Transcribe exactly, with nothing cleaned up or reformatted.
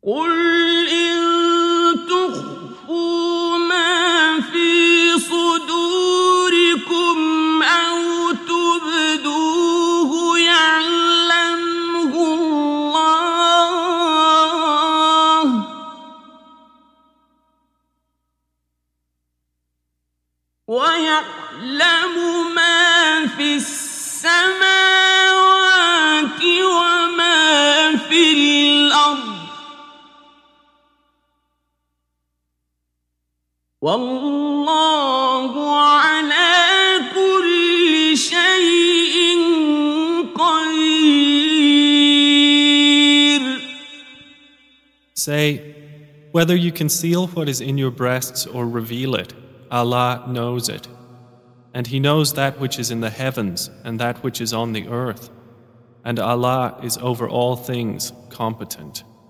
قل إن تخفوا ما في صدوركم أو تبدوه يعلمه الله ويعلم ما في السماوات وما في الأرض والله على كل شيء قدير. Say, whether you conceal what is in your breasts or reveal it, Allah knows it. And He knows that which is in the heavens and that which is on the earth. And Allah is over all things competent.